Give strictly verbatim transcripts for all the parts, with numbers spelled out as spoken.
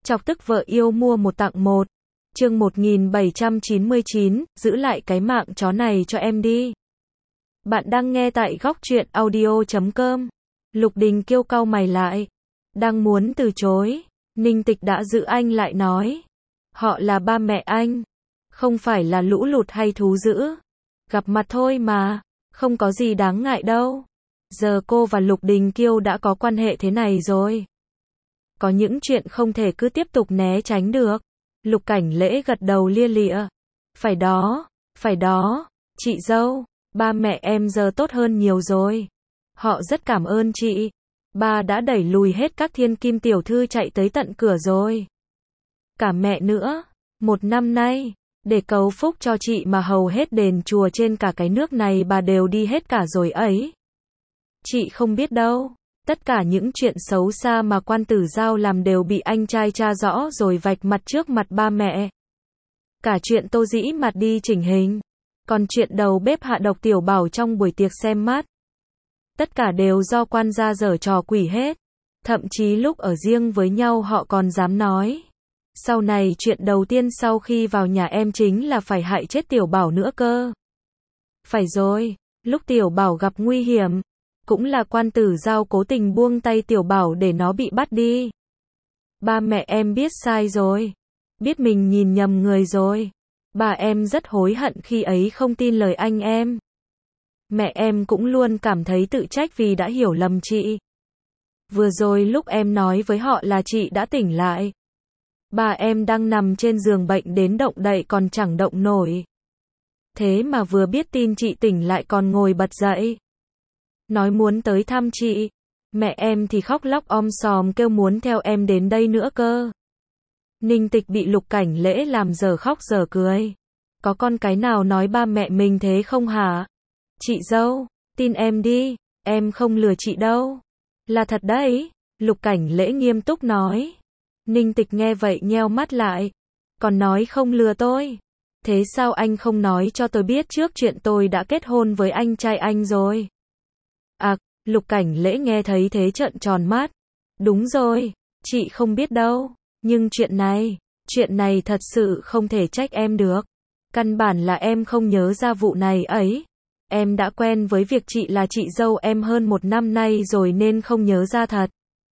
Chọc tức vợ yêu mua một tặng một. Chương một nghìn bảy trăm chín mươi chín, giữ lại cái mạng chó này cho em đi. Bạn đang nghe tại góc truyện audio chấm com. Lục Đình Kiêu cau mày lại. Đang muốn từ chối. Ninh Tịch đã giữ anh lại nói. Họ là ba mẹ anh. Không phải là lũ lụt hay thú dữ. Gặp mặt thôi mà. Không có gì đáng ngại đâu. Giờ cô và Lục Đình Kiêu đã có quan hệ thế này rồi. Có những chuyện không thể cứ tiếp tục né tránh được. Lục Cảnh Lễ gật đầu lia lịa. Phải đó, phải đó, chị dâu, ba mẹ em giờ tốt hơn nhiều rồi. Họ rất cảm ơn chị. Ba đã đẩy lùi hết các thiên kim tiểu thư chạy tới tận cửa rồi. Cả mẹ nữa, một năm nay, để cầu phúc cho chị mà hầu hết đền chùa trên cả cái nước này bà đều đi hết cả rồi ấy. Chị không biết đâu. Tất cả những chuyện xấu xa mà Quan Tử Giao làm đều bị anh trai tra rõ rồi vạch mặt trước mặt ba mẹ. Cả chuyện Tô Dĩ Mặt đi chỉnh hình. Còn chuyện đầu bếp hạ độc Tiểu Bảo trong buổi tiệc xem mắt. Tất cả đều do quan gia giở trò quỷ hết. Thậm chí lúc ở riêng với nhau họ còn dám nói. Sau này chuyện đầu tiên sau khi vào nhà em chính là phải hại chết Tiểu Bảo nữa cơ. Phải rồi, lúc Tiểu Bảo gặp nguy hiểm. Cũng là Quan Tử Giao cố tình buông tay Tiểu Bảo để nó bị bắt đi. Ba mẹ em biết sai rồi. Biết mình nhìn nhầm người rồi. Bà em rất hối hận khi ấy không tin lời anh em. Mẹ em cũng luôn cảm thấy tự trách vì đã hiểu lầm chị. Vừa rồi lúc em nói với họ là chị đã tỉnh lại. Bà em đang nằm trên giường bệnh đến động đậy còn chẳng động nổi. Thế mà vừa biết tin chị tỉnh lại còn ngồi bật dậy. Nói muốn tới thăm chị. Mẹ em thì khóc lóc om sòm kêu muốn theo em đến đây nữa cơ. Ninh Tịch bị Lục Cảnh Lễ làm giờ khóc giờ cười. Có con cái nào nói ba mẹ mình thế không hả? Chị dâu, tin em đi, em không lừa chị đâu. Là thật đấy, Lục Cảnh Lễ nghiêm túc nói. Ninh Tịch nghe vậy nheo mắt lại. Còn nói không lừa tôi. Thế sao anh không nói cho tôi biết trước chuyện tôi đã kết hôn với anh trai anh rồi? À, Lục Cảnh Lễ nghe thấy thế trợn tròn mắt. Đúng rồi, chị không biết đâu. Nhưng chuyện này, chuyện này thật sự không thể trách em được. Căn bản là em không nhớ ra vụ này ấy. Em đã quen với việc chị là chị dâu em hơn một năm nay rồi nên không nhớ ra thật.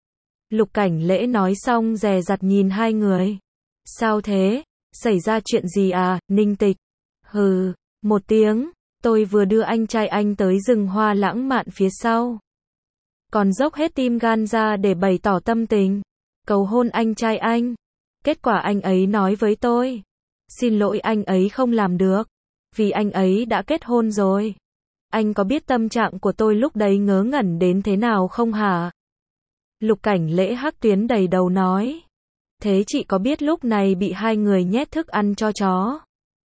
Lục Cảnh Lễ nói xong dè dặt nhìn hai người. Sao thế? Xảy ra chuyện gì à, Ninh Tịch? Hừ, một tiếng. Tôi vừa đưa anh trai anh tới rừng hoa lãng mạn phía sau. Còn dốc hết tim gan ra để bày tỏ tâm tình. Cầu hôn anh trai anh. Kết quả anh ấy nói với tôi. Xin lỗi anh ấy không làm được. Vì anh ấy đã kết hôn rồi. Anh có biết tâm trạng của tôi lúc đấy ngớ ngẩn đến thế nào không hả? Lục Cảnh Lễ hắc tuyến đầy đầu nói. Thế chị có biết lúc này bị hai người nhét thức ăn cho chó?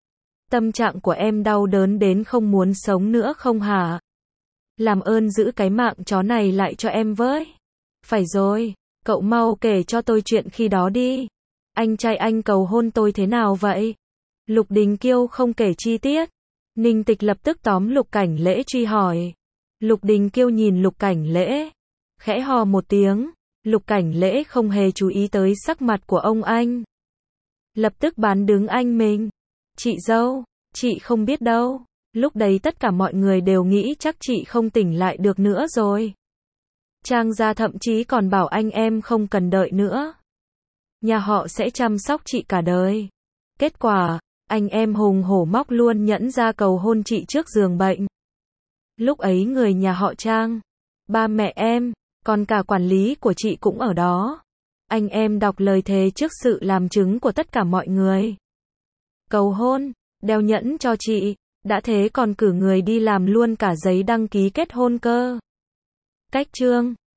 Tâm trạng của em đau đớn đến không muốn sống nữa không hả? Làm ơn giữ cái mạng chó này lại cho em với. Phải rồi, cậu mau kể cho tôi chuyện khi đó đi. Anh trai anh cầu hôn tôi thế nào vậy? Lục Đình Kiêu không kể chi tiết. Ninh Tịch lập tức tóm Lục Cảnh Lễ truy hỏi. Lục Đình Kiêu nhìn Lục Cảnh Lễ. Khẽ hò một tiếng. Lục Cảnh Lễ không hề chú ý tới sắc mặt của ông anh. Lập tức bán đứng anh mình. Chị dâu, chị không biết đâu. Lúc đấy tất cả mọi người đều nghĩ chắc chị không tỉnh lại được nữa rồi. Trang gia thậm chí còn bảo anh em không cần đợi nữa. Nhà họ sẽ chăm sóc chị cả đời. Kết quả, anh em hùng hổ móc luôn nhẫn ra cầu hôn chị trước giường bệnh. Lúc ấy người nhà họ Trang, ba mẹ em, còn cả quản lý của chị cũng ở đó. Anh em đọc lời thề trước sự làm chứng của tất cả mọi người. Cầu hôn, đeo nhẫn cho chị, đã thế còn cử người đi làm luôn cả giấy đăng ký kết hôn cơ. Cách chương